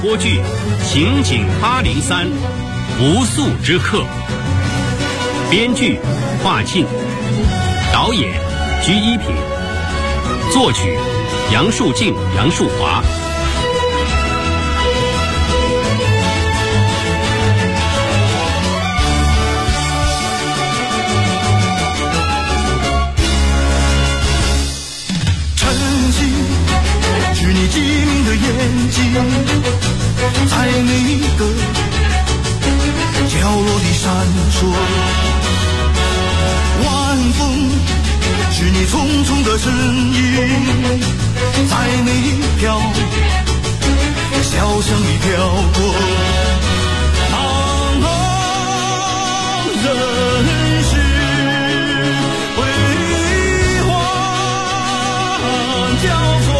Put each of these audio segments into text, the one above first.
播剧《刑警803不速之客》，编剧华庆，导演鞠一品，作曲杨树静、杨树华。 是你机灵的眼睛，在每一个角落里闪烁。晚风是你匆匆的身影，在每一条小巷里飘过。茫茫人世辉煌交错，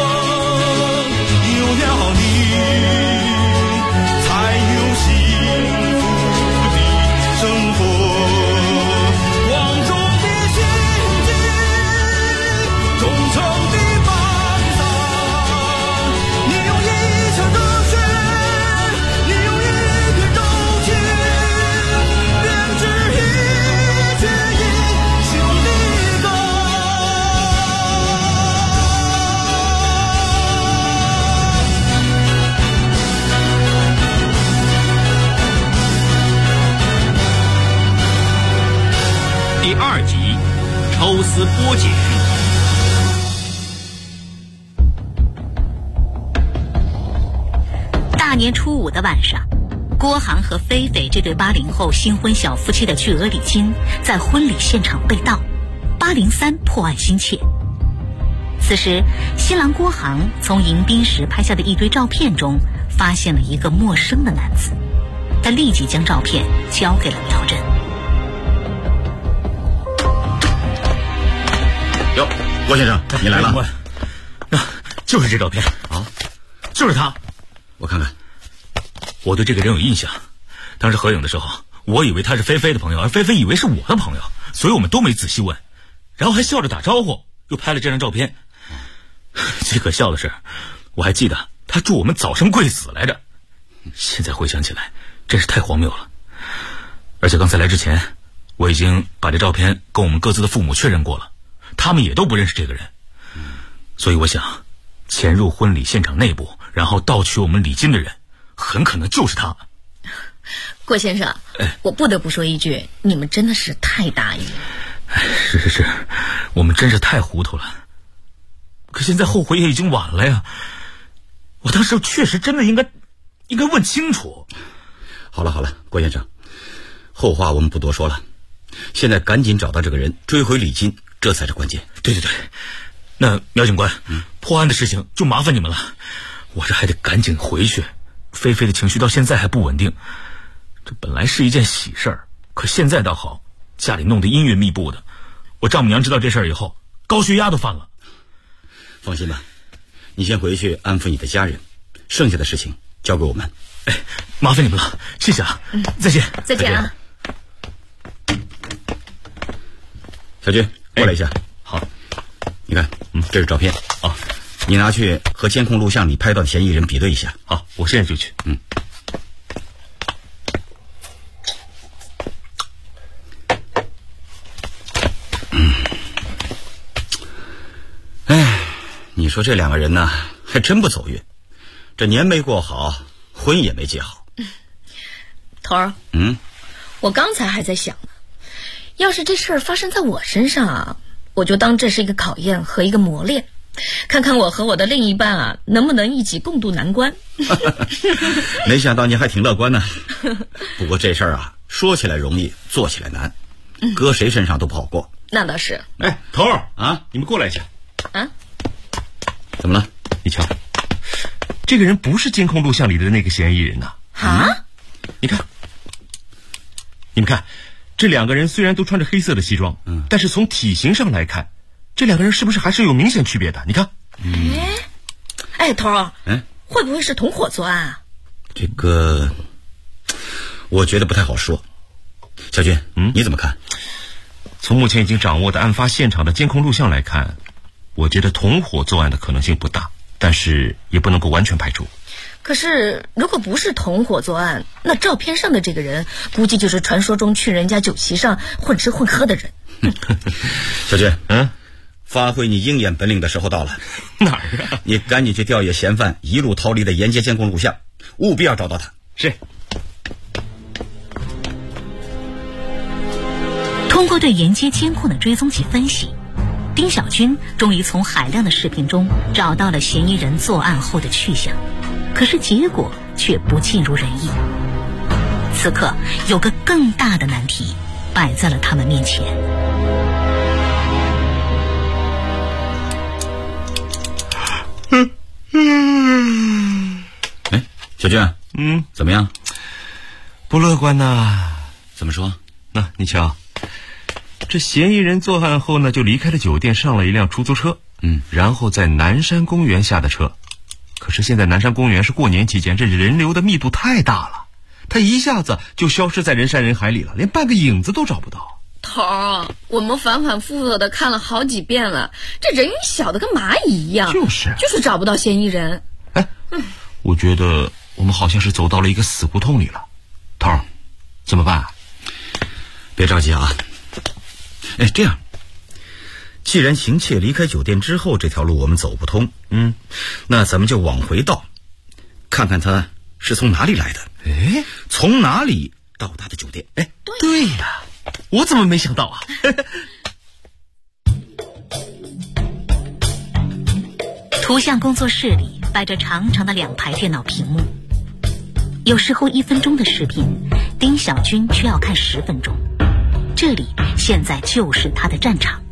第2集抽丝剥茧。 大年初5的晚上，郭航和菲菲这对80后新婚小夫妻的巨额礼金在婚礼现场被盗，803破案心切。此时，新郎郭航从迎宾时拍下的一堆照片中发现了一个陌生的男子，他立即将照片交给了苗震。 哟，郭先生，你来了。 就是这照片啊，就是他。 我看看， 我对这个人有印象。当时合影的时候，我以为他是菲菲的朋友，而菲菲以为是我的朋友，所以我们都没仔细问，然后还笑着打招呼，又拍了这张照片。最可笑的是，我还记得他祝我们早生贵子来着。现在回想起来，真是太荒谬了。而且刚才来之前，我已经把这照片跟我们各自的父母确认过了。他们也都不认识这个人，所以我想，潜入婚礼现场内部，然后盗取我们礼金的人，很可能就是他。 郭先生，我不得不说一句，你们真的是太大意了。 是，我们真是太糊涂了。可现在后悔也已经晚了呀。我当时确实真的应该问清楚。 好了，郭先生，后话我们不多说了，现在赶紧找到这个人，追回礼金。这才是关键。 对，那苗警官，破案的事情就麻烦你们了。我这还得赶紧回去，菲菲的情绪到现在还不稳定。这本来是一件喜事儿，可现在倒好，家里弄得阴云密布的。我丈母娘知道这事儿以后，高血压都犯了。 放心吧，你先回去安抚你的家人，剩下的事情交给我们。 麻烦你们了，谢谢啊。再见。 再见啊。 小军，过来一下。 好， 你看，这是照片啊，你拿去和监控录像里拍到的嫌疑人比对一下。 好，我现在就去。 你说这2个人呢，还真不走运，这年没过好，婚也没结好。 头儿，我刚才还在想呢，要是这事儿发生在我身上啊，我就当这是一个考验和一个磨练，看看我和我的另一半啊，能不能一起共度难关。 没想到你还挺乐观呢。不过这事儿啊，说起来容易，做起来难，搁谁身上都不好过。 那倒是。 头儿啊，你们过来一下。 啊？ 怎么了？ 你瞧，这个人不是监控录像里的那个嫌疑人呐。你看，你们看，这2个人虽然都穿着黑色的西装，但是从体型上来看，这2个人是不是还是有明显区别的？你看。 头儿，会不会是同伙作案啊？ 这个，我觉得不太好说。小军，你怎么看？ 从目前已经掌握的案发现场的监控录像来看，我觉得同伙作案的可能性不大，但是也不能够完全排除。 可是如果不是同伙作案，那照片上的这个人估计就是传说中去人家酒席上混吃混喝的人。 小军，发挥你鹰眼本领的时候到了。 哪儿啊？ 你赶紧去调阅嫌犯一路逃离的沿街监控录像，务必要找到他。 是。 通过对沿街监控的追踪及分析，丁小军终于从海量的视频中找到了嫌疑人作案后的去向，可是结果却不尽如人意。此刻有个更大的难题摆在了他们面前。 哎，小军，怎么样？ 不乐观呐。 怎么说？ 那你瞧，这嫌疑人作案后呢，就离开了酒店，上了一辆出租车，然后在南山公园下的车。可是现在南山公园是过年期间，这人流的密度太大了，他一下子就消失在人山人海里了，连半个影子都找不到。 头儿，我们反反复复的看了好几遍了，这人小的跟蚂蚁一样，就是找不到嫌疑人。 我觉得我们好像是走到了一个死胡同里了。头儿，怎么办？ 别着急啊。这样，既然邢窃离开酒店之后这条路我们走不通，那咱们就往回倒，看看他是从哪里来的，从哪里到他的酒店。 对呀，我怎么没想到啊？ 图像工作室里摆着长长的2排电脑屏幕，有时候1分钟的视频，丁小军却要看10分钟。这里现在就是他的战场。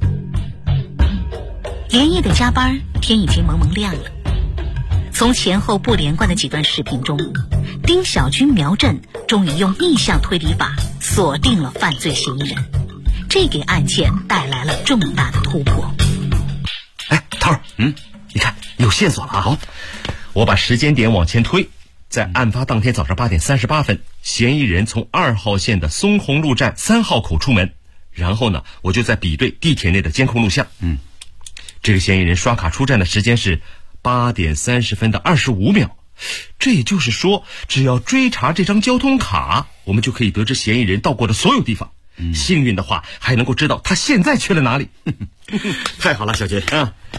连夜的加班，天已经蒙蒙亮了。从前后不连贯的几段视频中，丁小军苗振终于用逆向推理法锁定了犯罪嫌疑人，这给案件带来了重大的突破。 头儿，你看有线索了啊！好，我把时间点往前推，在案发当天早上8点38分，嫌疑人从2号线的松红路站3号口出门，然后呢，我就在比对地铁内的监控录像。这个嫌疑人刷卡出站的时间是8点30分的25秒，这也就是说，只要追查这张交通卡，我们就可以得知嫌疑人到过的所有地方。幸运的话，还能够知道他现在去了哪里。 太好了，小军。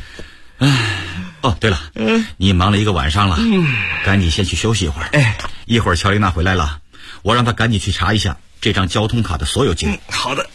对了，你忙了一个晚上了，赶紧先去休息一会儿。一会儿乔丽娜回来了，我让她赶紧去查一下这张交通卡的所有记录。 好的。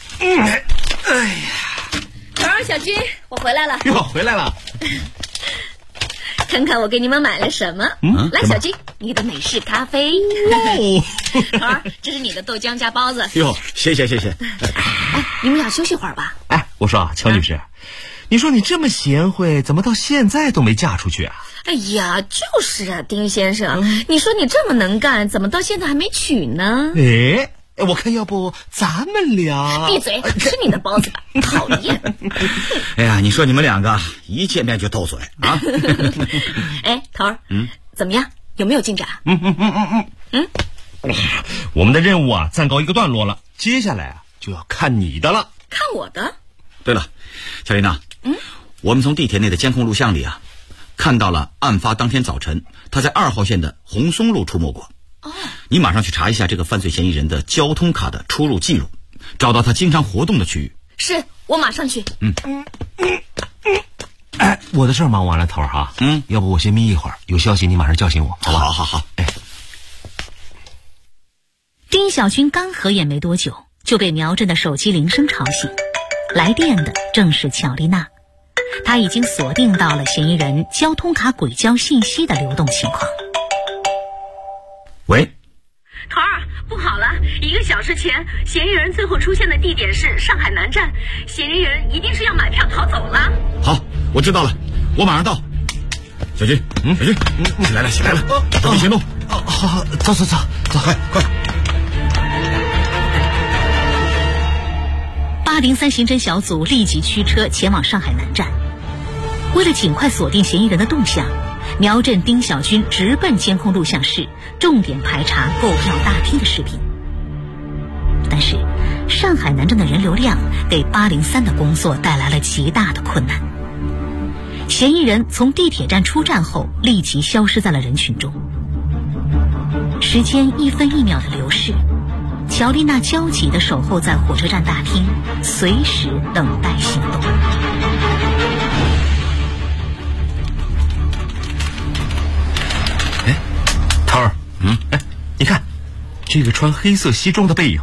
头儿，小军，我回来了。 哟，回来了。 看看我给你们买了什么。来，小军，你的美式咖啡。头儿，这是你的豆浆加包子。 哟，谢谢。 你们俩休息会儿吧。 我说啊，乔女士，你说你这么贤惠，怎么到现在都没嫁出去啊？ 哎呀，就是啊，丁先生，你说你这么能干，怎么到现在还没娶呢？ 我看要不咱们俩…… 闭嘴，吃你的包子吧，讨厌！ 哎呀，你说你们两个一见面就斗嘴啊！ 头儿，怎么样？有没有进展？ 我们的任务啊，暂告一个段落了，接下来啊，就要看你的了。 看我的？ 对了，乔丽娜，我们从地铁内的监控录像里啊，看到了案发当天早晨他在2号线的红松路出没过。你马上去查一下这个犯罪嫌疑人的交通卡的出入记录，找到他经常活动的区域。 是，我马上去。 我的事儿忙完了，头儿哈。要不我先眯一会儿，有消息你马上叫醒我，好吧？好。 丁小军刚合眼没多久，就被苗振的手机铃声吵醒，来电的正是乔丽娜，她已经锁定到了嫌疑人交通卡轨交信息的流动情况。 喂， 头儿，不好了！1个小时前，嫌疑人最后出现的地点是上海南站，嫌疑人一定是要买票逃走了。 好，我知道了，我马上到。小军，起来了，准备行动。 好，走，快 ！803刑侦小组立即驱车前往上海南站，为了尽快锁定嫌疑人的动向，苗振、丁小军直奔监控录像室，重点排查购票大厅的视频。但是，上海南站的人流量给803的工作带来了极大的困难。嫌疑人从地铁站出站后，立即消失在了人群中。 时间1分1秒的流逝，乔丽娜焦急地守候在火车站大厅，随时等待行动。 哎，涛儿，哎，你看，这个穿黑色西装的背影，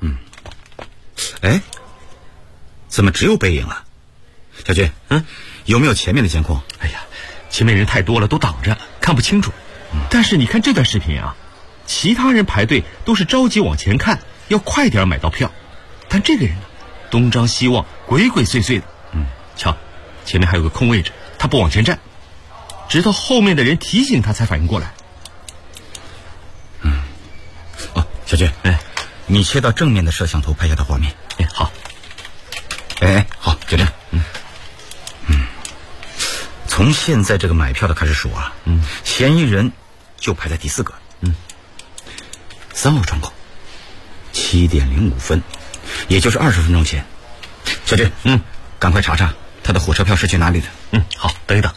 哎，怎么只有背影啊？小军，有没有前面的监控？ 哎呀，前面人太多了，都挡着，看不清楚。但是你看这段视频啊，其他人排队都是着急往前看，要快点买到票，但这个人呢，东张西望，鬼鬼祟祟的。瞧，前面还有个空位置，他不往前站，直到后面的人提醒他才反应过来。 哦，小军，你切到正面的摄像头拍下的画面。 好。 好，就这样。从现在这个买票的开始数啊，嫌疑人就排在第4个。3号窗口，7点05分，也就是20分钟前。小军，赶快查查他的火车票是去哪里的。 好，等一等。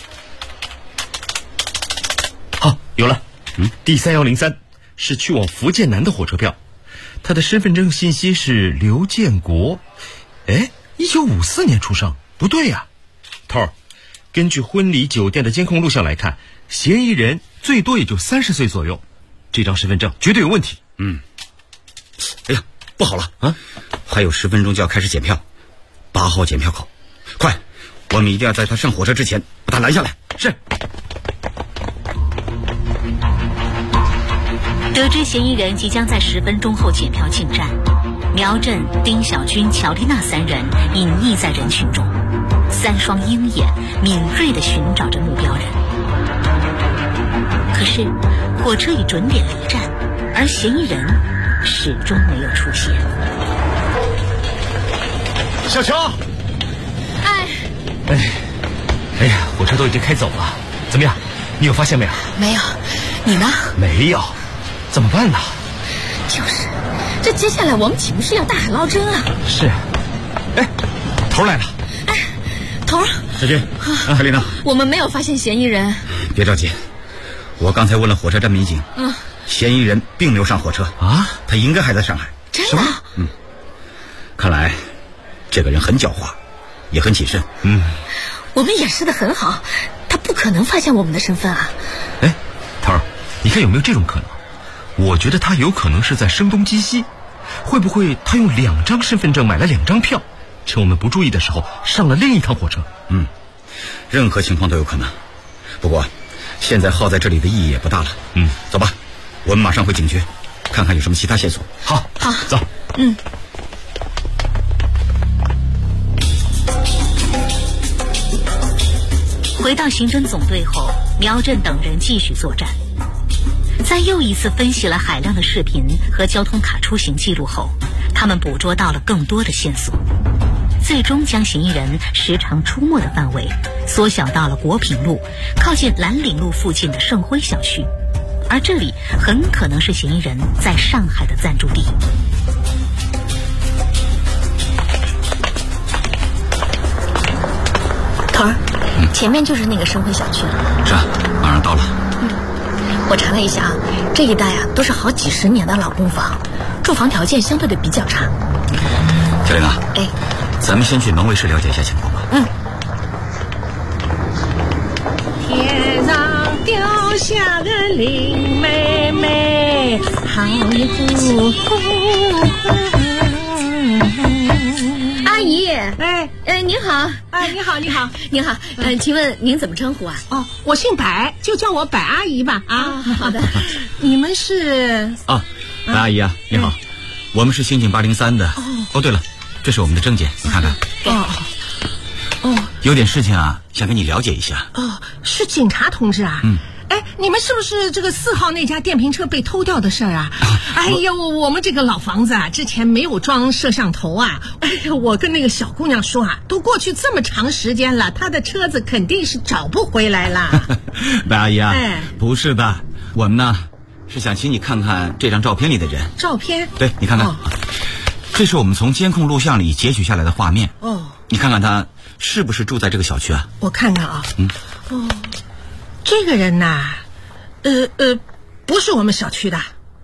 好，有了。第3103是去往福建南的火车票，他的身份证信息是刘建国。1954年出生，不对呀。头儿，根据婚礼酒店的监控录像来看，嫌疑人最多也就30岁左右，这张身份证绝对有问题。 哎呀，不好了啊！还有10分钟就要开始检票，8号检票口，快，我们一定要在他上火车之前把他拦下来。是。 得知嫌疑人即将在10分钟后检票进站，苗振、丁小军、乔丽娜3人隐匿在人群中，3双鹰眼敏锐地寻找着目标人。可是火车已准点离站，而嫌疑人始终没有出现。 小乔，哎呀，火车都已经开走了，怎么样？你有发现没有？ 没有，你呢？ 没有，怎么办呢？ 就是，这接下来我们岂不是要大海捞针啊？ 是。头来了。 头儿， 小军，海丽娜， 我们没有发现嫌疑人。 别着急，我刚才问了火车站民警，嫌疑人并没有上火车啊，他应该还在上海。 真的？ 看来这个人很狡猾，也很谨慎。 我们掩饰得很好，他不可能发现我们的身份啊。 头儿，你看有没有这种可能？我觉得他有可能是在声东击西，会不会他用2张身份证买了2张票，趁我们不注意的时候上了另一趟火车？ 任何情况都有可能。不过现在耗在这里的意义也不大了。走吧，我们马上回警局，看看有什么其他线索。 好，走。 回到刑侦总队后，苗振等人继续作战。在又一次分析了海量的视频和交通卡出行记录后，他们捕捉到了更多的线索，最终将嫌疑人时常出没的范围缩小到了国品路靠近蓝岭路附近的盛辉小区，而这里很可能是嫌疑人在上海的暂住地。 头儿，前面就是那个盛辉小区了。 是啊，马上到了。 我查了一下啊，这一带啊都是好几十年的老公房，住房条件相对的比较差。 小玲啊，咱们先去农卫室了解一下情况吧。 天上掉下个林妹妹，好一户。 阿姨，您好。 你好，你好， 您好。请问您怎么称呼啊？ 我姓白，就叫我白阿姨吧。 好的。 你们是？ 白阿姨啊，你好，我们是刑警803的。对了，这是我们的证件，你看看。有点事情啊，想跟你了解一下。 是警察同志啊。你们是不是这个4号那家电瓶车被偷掉的事儿啊？哎呦，我们这个老房子啊，之前没有装摄像头啊。我跟那个小姑娘说啊，都过去这么长时间了，她的车子肯定是找不回来了。 白阿姨啊，不是的，我们呢是想请你看看这张照片里的人。 照片？ 对，你看看，这是我们从监控录像里截取下来的画面。你看看他是不是住在这个小区啊？ 我看看啊。这个人呐， 不是我们小区的。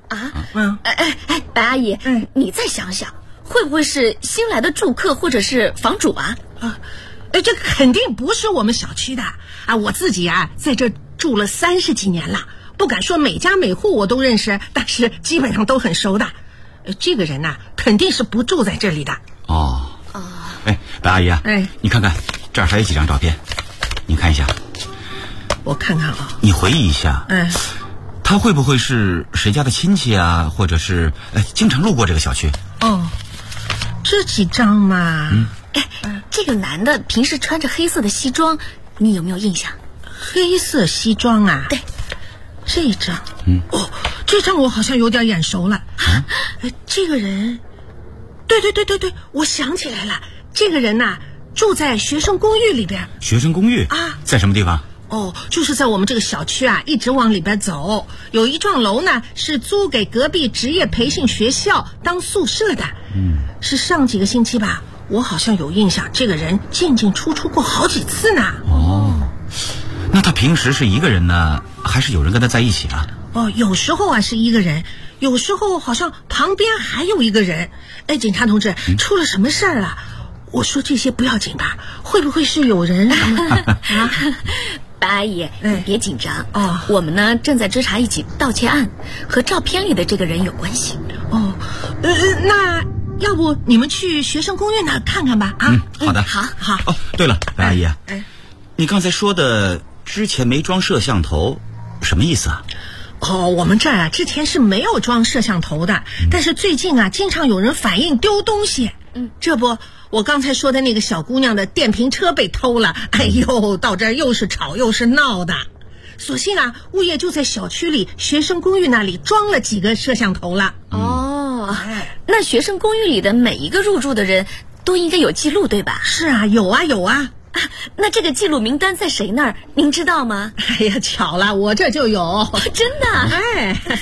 白阿姨，你再想想，会不会是新来的住客或者是房主啊？ 这肯定不是我们小区的啊！我自己啊在这住了30几年了，不敢说每家每户我都认识，但是基本上都很熟的。这个人呐，肯定是不住在这里的。 白阿姨啊，你看看这儿还有几张照片，你看一下。 我看看啊， 你回忆一下，他会不会是谁家的亲戚啊，或者是经常路过这个小区？ 这几张嘛。 这个男的平时穿着黑色的西装，你有没有印象？ 黑色西装啊？ 对， 这张。这张我好像有点眼熟了。这个人，对，我想起来了，这个人呐，住在学生公寓里边。 学生公寓啊，在什么地方？ 就是在我们这个小区啊，一直往里边走，有一幢楼呢是租给隔壁职业培训学校当宿舍的。是上几个星期吧，我好像有印象，这个人进进出出过好几次呢。 那他平时是一个人呢，还是有人跟他在一起啊？ 有时候啊是一个人，有时候好像旁边还有一个人。警察同志，出了什么事儿啊？我说这些不要紧吧？会不会是有人白阿姨，你别紧张我们呢正在追查一起盗窃案，和照片里的这个人有关系。 那要不你们去学生公寓那看看吧？ 好的， 好。 对了，白阿姨啊，你刚才说的之前没装摄像头，什么意思啊？ 我们这儿啊之前是没有装摄像头的，但是最近啊经常有人反映丢东西。这不，我刚才说的那个小姑娘的电瓶车被偷了，到这儿又是吵又是闹的。所幸啊，物业就在小区里学生公寓那里装了几个摄像头了。 那学生公寓里的每一个入住的人都应该有记录，对吧？ 是啊，有啊。 那这个记录名单在谁那儿？您知道吗？ 巧了，我这就有。 真的？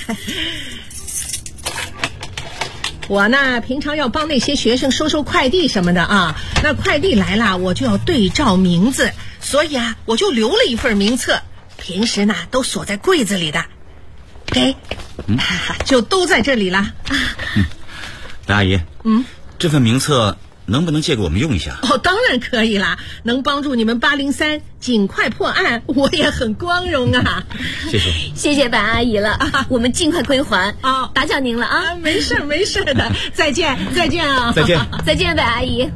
我呢，平常要帮那些学生收快递什么的啊。那快递来了，我就要对照名字，所以啊，我就留了一份名册。平时呢，都锁在柜子里的。就都在这里了。 白阿姨，这份名册能不能借给我们用一下？ 当然可以啦，能帮助你们803尽快破案，我也很光荣啊。 谢谢白阿姨了，我们尽快归还。打搅您了啊。 没事的，再见啊。 再见，白阿姨。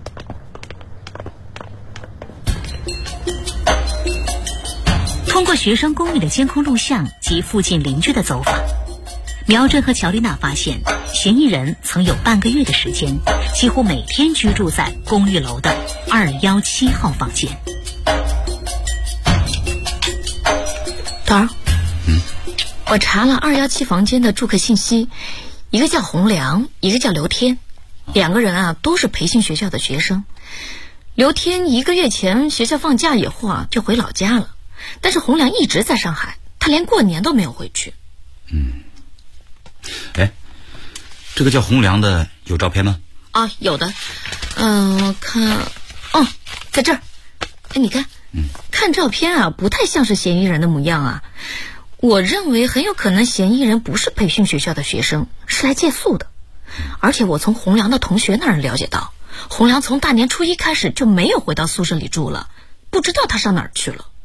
通过学生公寓的监控录像及附近邻居的走访，苗真和乔丽娜发现，嫌疑人曾有半个月的时间，几乎每天居住在公寓楼的217号房间。 头儿，我查了217房间的住客信息，一个叫洪良，一个叫刘天，两个人啊都是培训学校的学生。刘天1个月前学校放假以后啊就回老家了，但是洪良一直在上海，他连过年都没有回去。 这个叫洪良的有照片吗？ 有的。我看，在这儿。你看，看照片啊，不太像是嫌疑人的模样啊。我认为很有可能嫌疑人不是培训学校的学生，是来借宿的。而且我从洪良的同学那儿了解到，洪良从大年初1开始就没有回到宿舍里住了，不知道他上哪儿去了。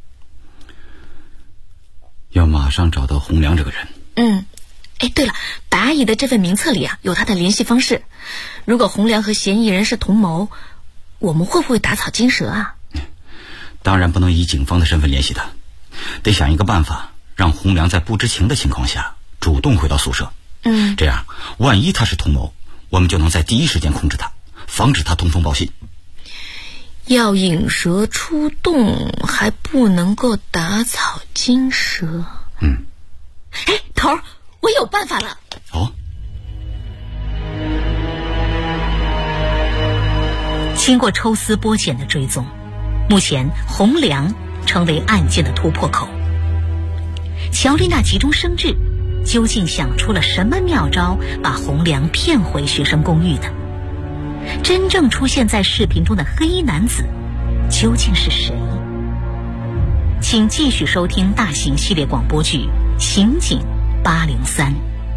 要马上找到洪良这个人。 对了，白阿姨的这份名册里啊有他的联系方式。如果洪良和嫌疑人是同谋，我们会不会打草惊蛇啊？ 当然不能以警方的身份联系他，得想一个办法，让洪良在不知情的情况下主动回到宿舍。这样万一他是同谋，我们就能在第一时间控制他，防止他通风报信。 要引蛇出洞，还不能够打草惊蛇。头儿，我有办法了。 经过抽丝剥茧的追踪，目前洪良成为案件的突破口。乔丽娜急中生智，究竟想出了什么妙招，把洪良骗回学生公寓的？真正出现在视频中的黑衣男子究竟是谁？请继续收听大型系列广播剧《刑警 803。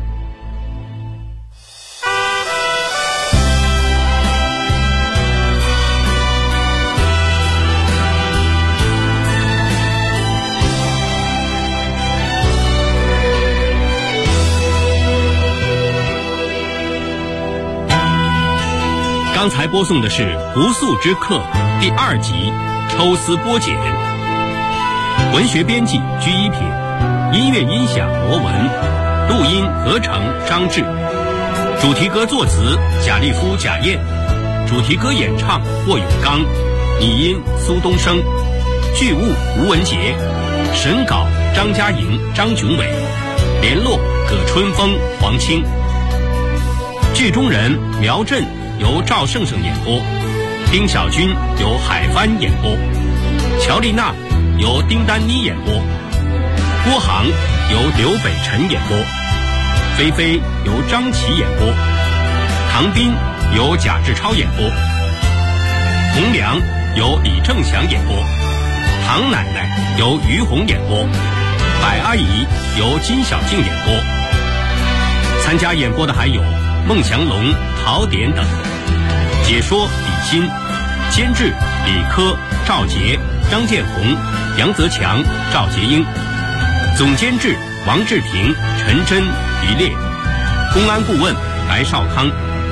刚才播送的是《不速之客》第2集抽丝剥茧，文学编辑居一品，音乐音响罗文，录音合成张志，主题歌作词贾立夫、贾燕，主题歌演唱霍永刚，拟音苏东升，剧务吴文杰，审稿张嘉莹、张炯伟，联络葛春风、黄清，剧中人苗振由赵胜胜演播，丁小军由海帆演播，乔丽娜由丁丹妮演播，郭航由刘北辰演播，菲菲由张琪演播，唐斌由贾志超演播，红娘由李正祥演播，唐奶奶由于红演播，百阿姨由金小静演播。参加演播的还有孟祥龙、陶典等。解说李欣，监制李科、赵杰、张建红、杨泽强、赵杰英，总监制王志平、陈真、于烈，公安顾问白少康。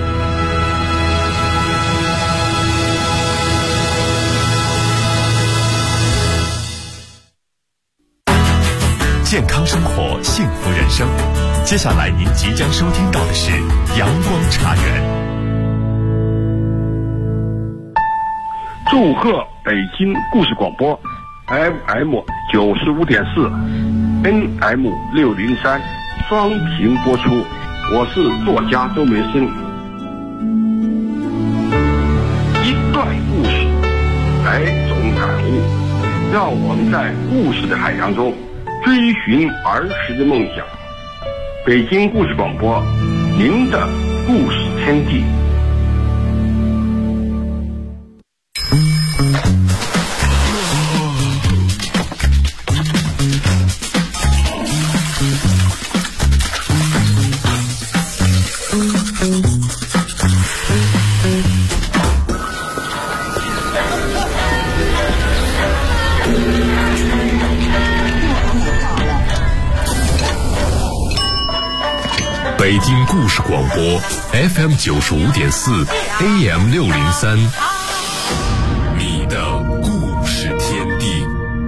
健康生活，幸福人生。接下来您即将收听到的是阳光茶园。 祝贺北京故事广播 FM 95.4 NM 603双频播出，我是作家周梅生。一段故事，百种感悟，让我们在故事的海洋中追寻儿时的梦想。北京故事广播，您的故事天地。 北京故事广播 FM 95.4 AM 603，你的故事天地。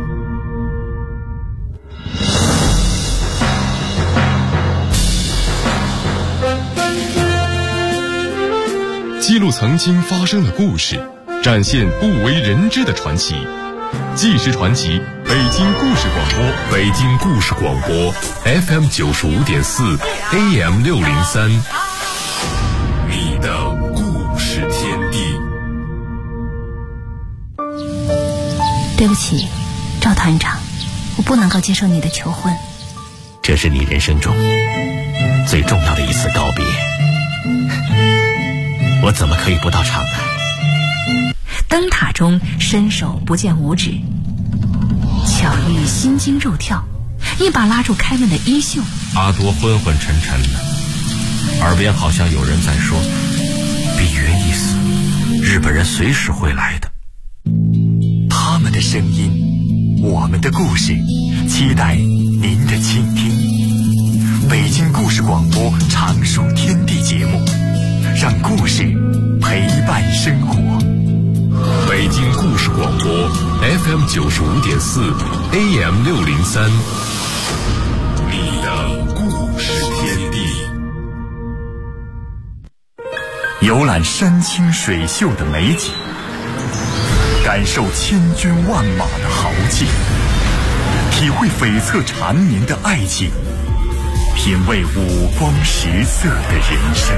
记录曾经发生的故事，展现不为人知的传奇。纪实传奇，北京故事广播，北京故事广播 FM 95.4 AM 603，你的故事天地。 对不起，赵团长，我不能够接受你的求婚。 这是你人生中最重要的一次告别，我怎么可以不到场呢？ 灯塔中伸手不见五指，巧遇心惊肉跳，一把拉住开门的衣袖。 阿多昏昏沉沉的，耳边好像有人在说：比约一死，日本人随时会来的。 他们的声音，我们的故事，期待您的倾听。北京故事广播常书天地节目，让故事陪伴生活。北京故事广播 FM 95.4 AM 603，你的故事天地。游览山清水秀的美景，感受千军万马的豪气，体会悱恻缠绵的爱情，品味五光十色的人生。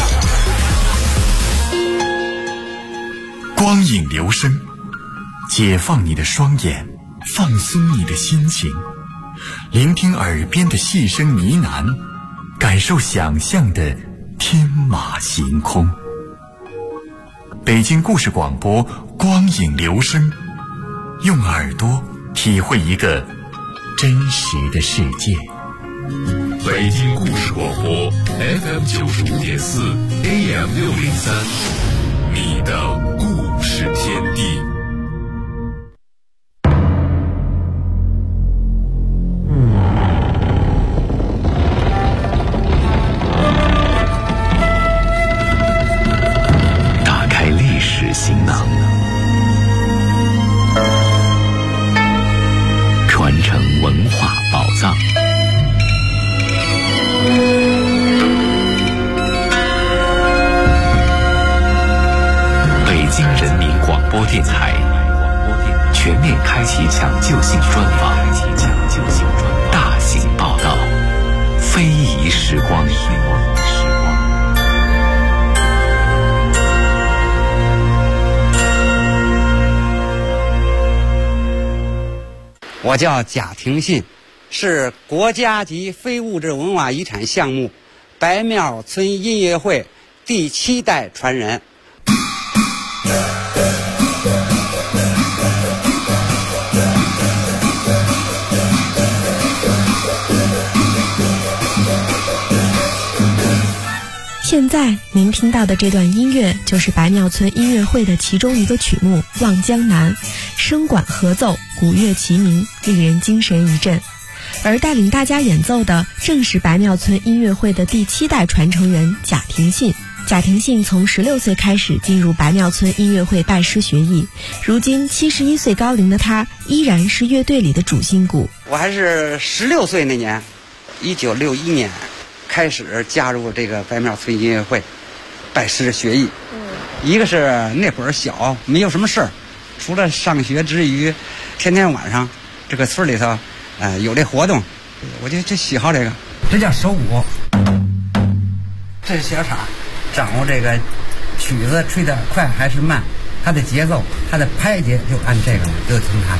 光影留声，解放你的双眼，放松你的心情，聆听耳边的细声呢喃，感受想象的天马行空。北京故事广播，光影留声，用耳朵体会一个真实的世界。 北京故事广播 FM 95.4 AM 603，你的故事天地。 打开历史行囊，传承文化宝藏。北京人民广播电台全面开启抢救性专访，大型报道，非遗时光。 我叫贾廷信，是国家级非物质文化遗产项目白庙村音乐会第7代传人。 现在您听到的这段音乐就是白庙村音乐会的其中一个曲目《望江南》，声管合奏，鼓乐齐鸣，令人精神一振。而带领大家演奏的正是白庙村音乐会的第7代传承人贾廷信。贾廷信从16岁开始进入白庙村音乐会拜师学艺，如今71岁高龄的他依然是乐队里的主心骨。 我还是16岁那年，1961年开始加入这个白庙村音乐会拜师学艺。一个是那会儿小，没有什么事儿，除了上学之余，天天晚上这个村里头有这活动，我就喜好这个。这叫手鼓，这是小场，掌握这个曲子吹得快还是慢，它的节奏，它的拍节就按这个了，就听它的。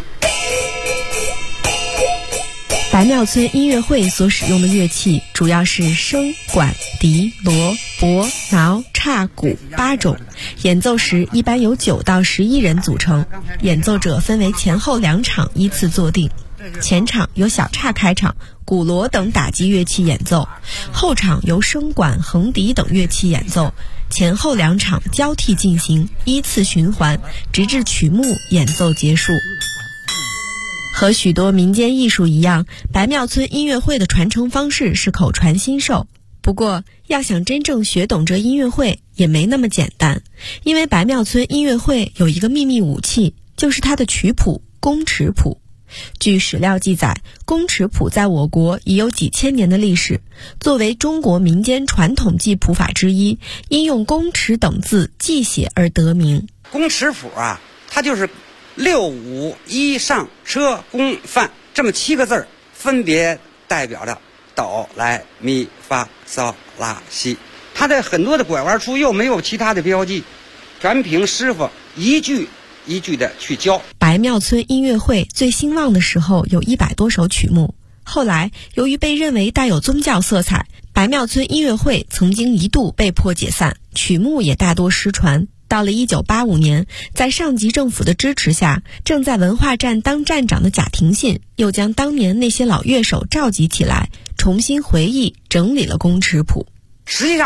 白庙村音乐会所使用的乐器主要是笙、管、笛、锣、钹、挠、叉、鼓8种，演奏时一般由9到11人组成，演奏者分为前后2场依次坐定。前场由小叉开场，鼓锣等打击乐器演奏，后场由笙管、横笛等乐器演奏，前后2场交替进行，依次循环，直至曲目演奏结束。和许多民间艺术一样，白庙村音乐会的传承方式是口传心授。不过，要想真正学懂这音乐会也没那么简单，因为白庙村音乐会有一个秘密武器，就是它的曲谱宫尺谱。据史料记载，宫尺谱在我国已有几千年的历史，作为中国民间传统记谱法之一，因用宫尺等字记写而得名。 宫尺谱啊，它就是6、5、1上车宫范这么7个字儿，分别代表着哆来咪发嗦拉西。它的很多的拐弯处又没有其他的标记，全凭师傅一句一句的去教。 白庙村音乐会最兴旺的时候有100多首曲目，后来由于被认为带有宗教色彩，白庙村音乐会曾经一度被迫解散，曲目也大多失传。到了1985年，在上级政府的支持下，正在文化站当站长的贾廷信又将当年那些老乐手召集起来，重新回忆整理了宫尺谱。 实际上